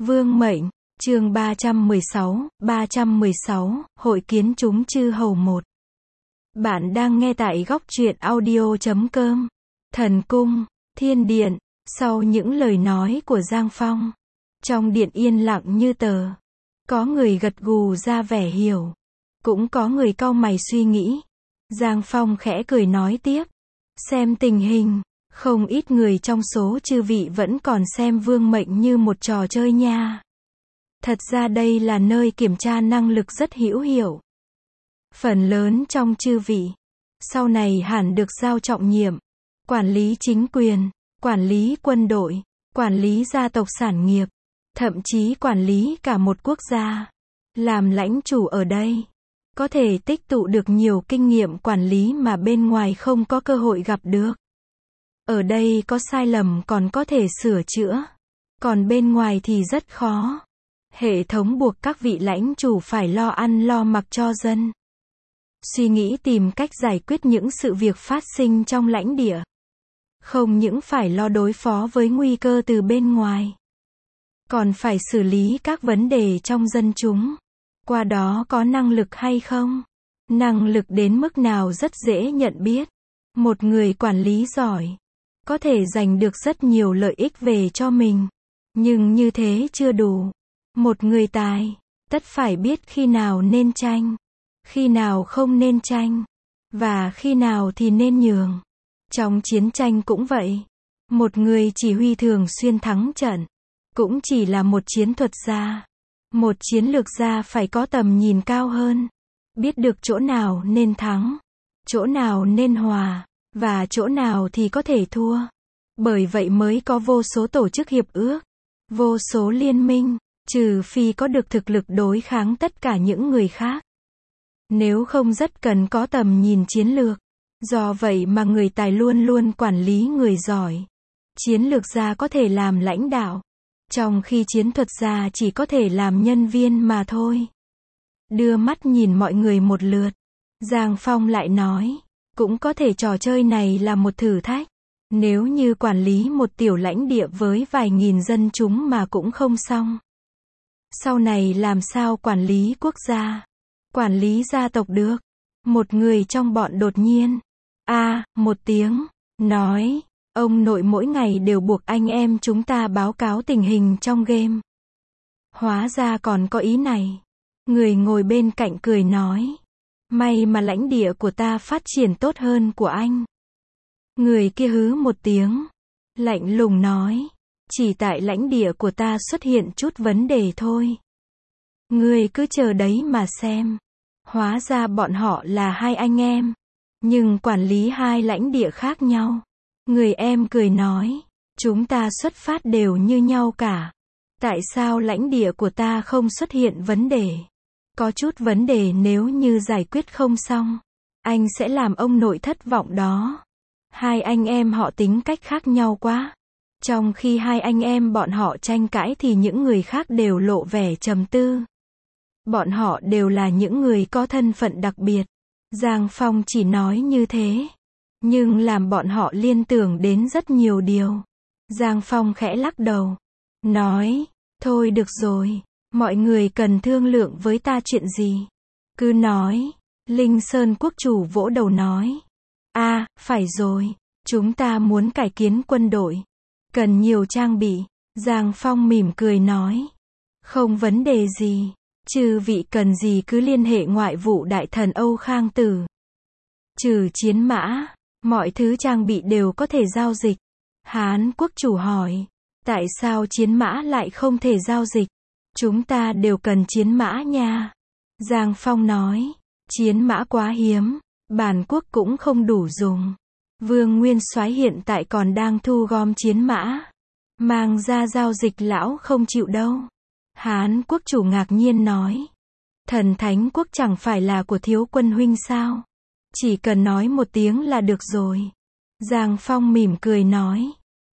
Vương mệnh, chương 316, hội kiến chúng chư hầu 1. Bạn đang nghe tại góc truyện audio.com. Thần cung, thiên điện, sau những lời nói của Giang Phong. Trong điện yên lặng như tờ. Có người gật gù ra vẻ hiểu. Cũng có người cau mày suy nghĩ. Giang Phong khẽ cười nói tiếp. Xem tình hình, không ít người trong số chư vị vẫn còn xem vương mệnh như một trò chơi nha. Thật ra đây là nơi kiểm tra năng lực rất hữu hiệu. Phần lớn trong chư vị, sau này hẳn được giao trọng nhiệm, quản lý chính quyền, quản lý quân đội, quản lý gia tộc sản nghiệp, thậm chí quản lý cả một quốc gia. Làm lãnh chủ ở đây, có thể tích tụ được nhiều kinh nghiệm quản lý mà bên ngoài không có cơ hội gặp được. Ở đây có sai lầm còn có thể sửa chữa, còn bên ngoài thì rất khó. Hệ thống buộc các vị lãnh chủ phải lo ăn lo mặc cho dân. Suy nghĩ tìm cách giải quyết những sự việc phát sinh trong lãnh địa. Không những phải lo đối phó với nguy cơ từ bên ngoài, còn phải xử lý các vấn đề trong dân chúng. Qua đó có năng lực hay không? Năng lực đến mức nào rất dễ nhận biết. Một người quản lý giỏi, có thể giành được rất nhiều lợi ích về cho mình. Nhưng như thế chưa đủ. Một người tài, tất phải biết khi nào nên tranh, khi nào không nên tranh, và khi nào thì nên nhường. Trong chiến tranh cũng vậy. Một người chỉ huy thường xuyên thắng trận, cũng chỉ là một chiến thuật gia. Một chiến lược gia phải có tầm nhìn cao hơn. Biết được chỗ nào nên thắng, chỗ nào nên hòa, và chỗ nào thì có thể thua. Bởi vậy mới có vô số tổ chức hiệp ước, vô số liên minh, trừ phi có được thực lực đối kháng tất cả những người khác. Nếu không rất cần có tầm nhìn chiến lược. Do vậy mà người tài luôn luôn quản lý người giỏi. Chiến lược gia có thể làm lãnh đạo, trong khi chiến thuật gia chỉ có thể làm nhân viên mà thôi. Đưa mắt nhìn mọi người một lượt, Giang Phong lại nói, cũng có thể trò chơi này là một thử thách. Nếu như quản lý một tiểu lãnh địa với vài nghìn dân chúng mà cũng không xong, sau này làm sao quản lý quốc gia, quản lý gia tộc được? Một người trong bọn đột nhiên, một tiếng, nói, ông nội mỗi ngày đều buộc anh em chúng ta báo cáo tình hình trong game. Hóa ra còn có ý này. Người ngồi bên cạnh cười nói, may mà lãnh địa của ta phát triển tốt hơn của anh. Người kia hứ một tiếng, lạnh lùng nói, chỉ tại lãnh địa của ta xuất hiện chút vấn đề thôi. Người cứ chờ đấy mà xem. Hóa ra bọn họ là hai anh em, nhưng quản lý hai lãnh địa khác nhau. Người em cười nói, chúng ta xuất phát đều như nhau cả. Tại sao lãnh địa của ta không xuất hiện vấn đề? Có chút vấn đề nếu như giải quyết không xong, anh sẽ làm ông nội thất vọng đó. Hai anh em họ tính cách khác nhau quá. Trong khi hai anh em bọn họ tranh cãi thì những người khác đều lộ vẻ trầm tư. Bọn họ đều là những người có thân phận đặc biệt. Giang Phong chỉ nói như thế, nhưng làm bọn họ liên tưởng đến rất nhiều điều. Giang Phong khẽ lắc đầu, nói, thôi được rồi, mọi người cần thương lượng với ta chuyện gì? Cứ nói. Linh Sơn quốc chủ vỗ đầu nói, phải rồi, chúng ta muốn cải kiến quân đội, cần nhiều trang bị. Giang Phong mỉm cười nói, không vấn đề gì, chư vị cần gì cứ liên hệ ngoại vụ đại thần Âu Khang Tử. Trừ chiến mã, mọi thứ trang bị đều có thể giao dịch. Hán quốc chủ hỏi, tại sao chiến mã lại không thể giao dịch? Chúng ta đều cần chiến mã nha. Giang Phong nói, chiến mã quá hiếm, bản quốc cũng không đủ dùng. Vương Nguyên Soái hiện tại còn đang thu gom chiến mã, mang ra giao dịch lão không chịu đâu. Hán quốc chủ ngạc nhiên nói, Thần Thánh quốc chẳng phải là của thiếu quân huynh sao? Chỉ cần nói một tiếng là được rồi. Giang Phong mỉm cười nói,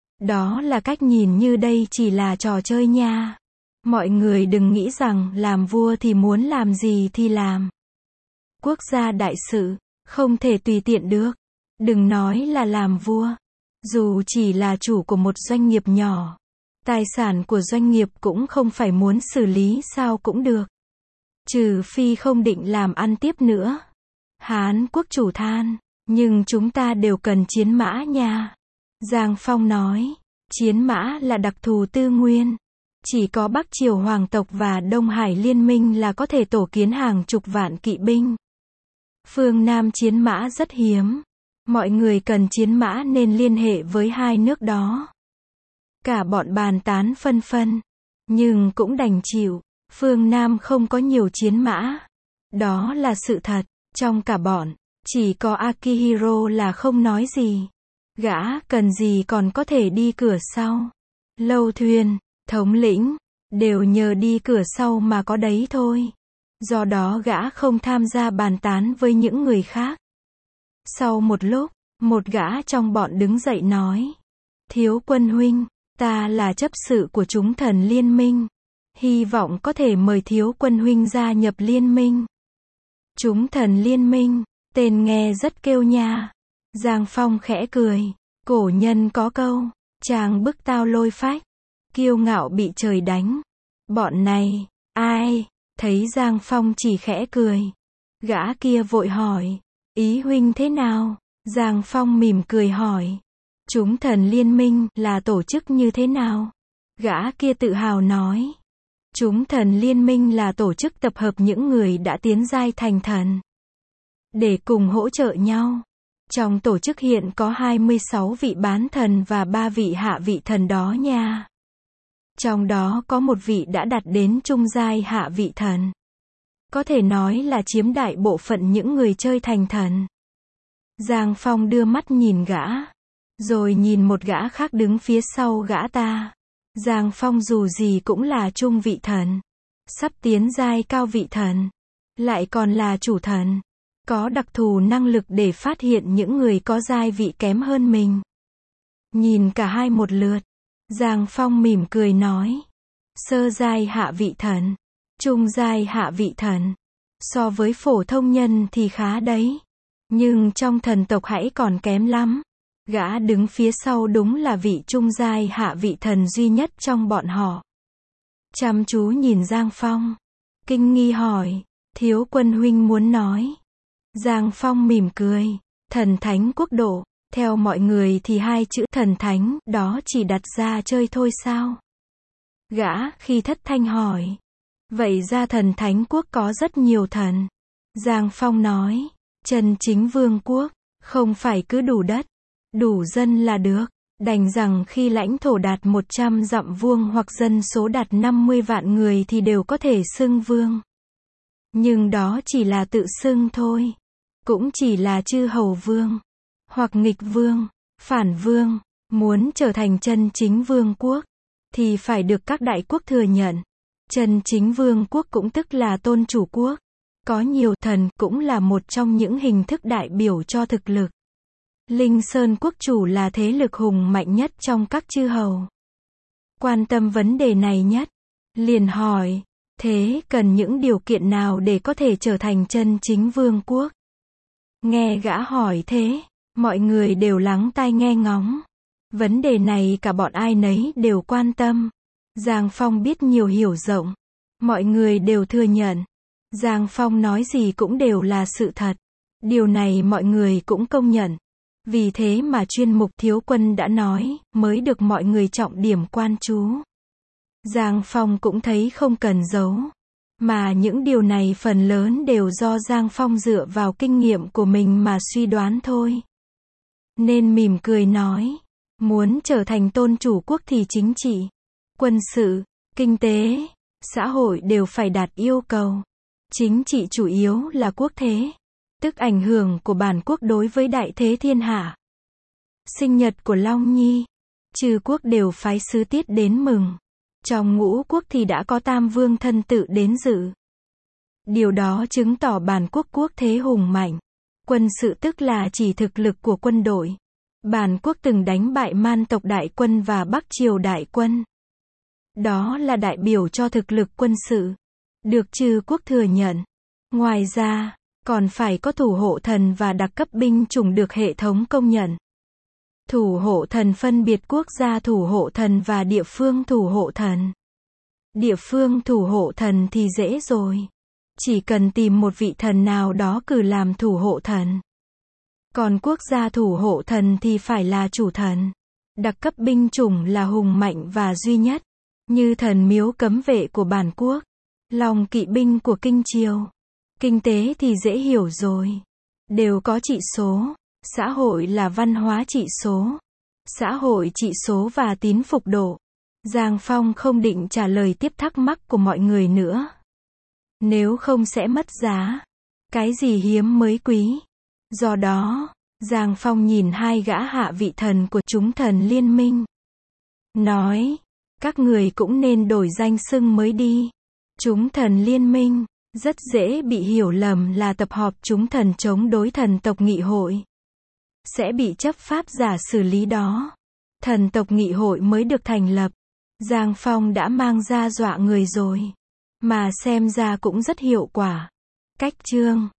đó là cách nhìn, như đây chỉ là trò chơi nha. Mọi người đừng nghĩ rằng làm vua thì muốn làm gì thì làm. Quốc gia đại sự, không thể tùy tiện được. Đừng nói là làm vua. Dù chỉ là chủ của một doanh nghiệp nhỏ, Tài sản của doanh nghiệp cũng không phải muốn xử lý sao cũng được. Trừ phi không định làm ăn tiếp nữa. Hán quốc chủ than, nhưng chúng ta đều cần chiến mã nha. Giang Phong nói, chiến mã là đặc thù tư nguyên. Chỉ có Bắc Triều Hoàng tộc và Đông Hải Liên minh là có thể tổ kiến hàng chục vạn kỵ binh. Phương Nam chiến mã rất hiếm. Mọi người cần chiến mã nên liên hệ với hai nước đó. Cả bọn bàn tán phân phân. Nhưng cũng đành chịu. Phương Nam không có nhiều chiến mã. Đó là sự thật. Trong cả bọn, chỉ có Akihiro là không nói gì. Gã cần gì còn có thể đi cửa sau. Lâu thuyền, thống lĩnh, đều nhờ đi cửa sau mà có đấy thôi. Do đó gã không tham gia bàn tán với những người khác. Sau một lúc, một gã trong bọn đứng dậy nói. Thiếu quân huynh, ta là chấp sự của chúng thần liên minh. Hy vọng có thể mời thiếu quân huynh gia nhập liên minh. Chúng thần liên minh, tên nghe rất kêu nha. Giang Phong khẽ cười. Cổ nhân có câu, chàng bức tao lôi phách, kiêu ngạo bị trời đánh. Bọn này, ai? Thấy Giang Phong chỉ khẽ cười. Gã kia vội hỏi, ý huynh thế nào? Giang Phong mỉm cười hỏi, chúng thần liên minh là tổ chức như thế nào? Gã kia tự hào nói, chúng thần liên minh là tổ chức tập hợp những người đã tiến giai thành thần, để cùng hỗ trợ nhau. Trong tổ chức hiện có 26 vị bán thần và 3 vị hạ vị thần đó nha. Trong đó có một vị đã đạt đến trung giai hạ vị thần. Có thể nói là chiếm đại bộ phận những người chơi thành thần. Giang Phong đưa mắt nhìn gã, rồi nhìn một gã khác đứng phía sau gã ta. Giang Phong dù gì cũng là trung vị thần, sắp tiến giai cao vị thần, lại còn là chủ thần, có đặc thù năng lực để phát hiện những người có giai vị kém hơn mình. Nhìn cả hai một lượt, Giang Phong mỉm cười nói, sơ giai hạ vị thần, trung giai hạ vị thần, so với phổ thông nhân thì khá đấy, nhưng trong thần tộc hãy còn kém lắm. Gã đứng phía sau đúng là vị trung giai hạ vị thần duy nhất trong bọn họ. Chăm chú nhìn Giang Phong, kinh nghi hỏi, thiếu quân huynh muốn nói. Giang Phong mỉm cười, thần thánh quốc độ, theo mọi người thì hai chữ thần thánh đó chỉ đặt ra chơi thôi sao? Gã khi thất thanh hỏi, vậy ra thần thánh quốc có rất nhiều thần. Giang Phong nói, chân chính vương quốc, không phải cứ đủ đất, đủ dân là được, đành rằng khi lãnh thổ đạt 100 dặm vuông hoặc dân số đạt 50 vạn người thì đều có thể xưng vương. Nhưng đó chỉ là tự xưng thôi. Cũng chỉ là chư hầu vương, hoặc nghịch vương, phản vương. Muốn trở thành chân chính vương quốc, thì phải được các đại quốc thừa nhận. Chân chính vương quốc cũng tức là tôn chủ quốc. Có nhiều thần cũng là một trong những hình thức đại biểu cho thực lực. Linh Sơn quốc chủ là thế lực hùng mạnh nhất trong các chư hầu. Quan tâm vấn đề này nhất, liền hỏi, thế cần những điều kiện nào để có thể trở thành chân chính vương quốc? Nghe gã hỏi thế, mọi người đều lắng tai nghe ngóng. Vấn đề này cả bọn ai nấy đều quan tâm. Giang Phong biết nhiều hiểu rộng. Mọi người đều thừa nhận. Giang Phong nói gì cũng đều là sự thật. Điều này mọi người cũng công nhận. Vì thế mà chuyên mục thiếu quân đã nói, mới được mọi người trọng điểm quan chú. Giang Phong cũng thấy không cần giấu. Mà những điều này phần lớn đều do Giang Phong dựa vào kinh nghiệm của mình mà suy đoán thôi. Nên mỉm cười nói, muốn trở thành tôn chủ quốc thì chính trị, quân sự, kinh tế, xã hội đều phải đạt yêu cầu. Chính trị chủ yếu là quốc thế, tức ảnh hưởng của bản quốc đối với đại thế thiên hạ. Sinh nhật của Long Nhi, chư quốc đều phái sứ tiết đến mừng. Trong ngũ quốc thì đã có Tam Vương thân tự đến dự. Điều đó chứng tỏ bản quốc quốc thế hùng mạnh. Quân sự tức là chỉ thực lực của quân đội. Bản quốc từng đánh bại Man tộc đại quân và Bắc Triều đại quân. Đó là đại biểu cho thực lực quân sự, được chư quốc thừa nhận. Ngoài ra, còn phải có thủ hộ thần và đặc cấp binh chủng được hệ thống công nhận. Thủ hộ thần phân biệt quốc gia thủ hộ thần và địa phương thủ hộ thần. Địa phương thủ hộ thần thì dễ rồi. Chỉ cần tìm một vị thần nào đó cử làm thủ hộ thần. Còn quốc gia thủ hộ thần thì phải là chủ thần. Đặc cấp binh chủng là hùng mạnh và duy nhất. Như thần miếu cấm vệ của bản quốc. Lòng kỵ binh của kinh triều. Kinh tế thì dễ hiểu rồi. Đều có trị số. Xã hội là văn hóa trị số. Xã hội trị số và tín phục độ. Giang Phong không định trả lời tiếp thắc mắc của mọi người nữa. Nếu không sẽ mất giá. Cái gì hiếm mới quý. Do đó, Giang Phong nhìn hai gã hạ vị thần của chúng thần liên minh. Nói, các người cũng nên đổi danh xưng mới đi. Chúng thần liên minh, rất dễ bị hiểu lầm là tập hợp chúng thần chống đối thần tộc nghị hội. Sẽ bị chấp pháp giả xử lý đó. Thần tộc nghị hội mới được thành lập. Giang Phong đã mang ra dọa người rồi. Mà xem ra cũng rất hiệu quả. Cách chương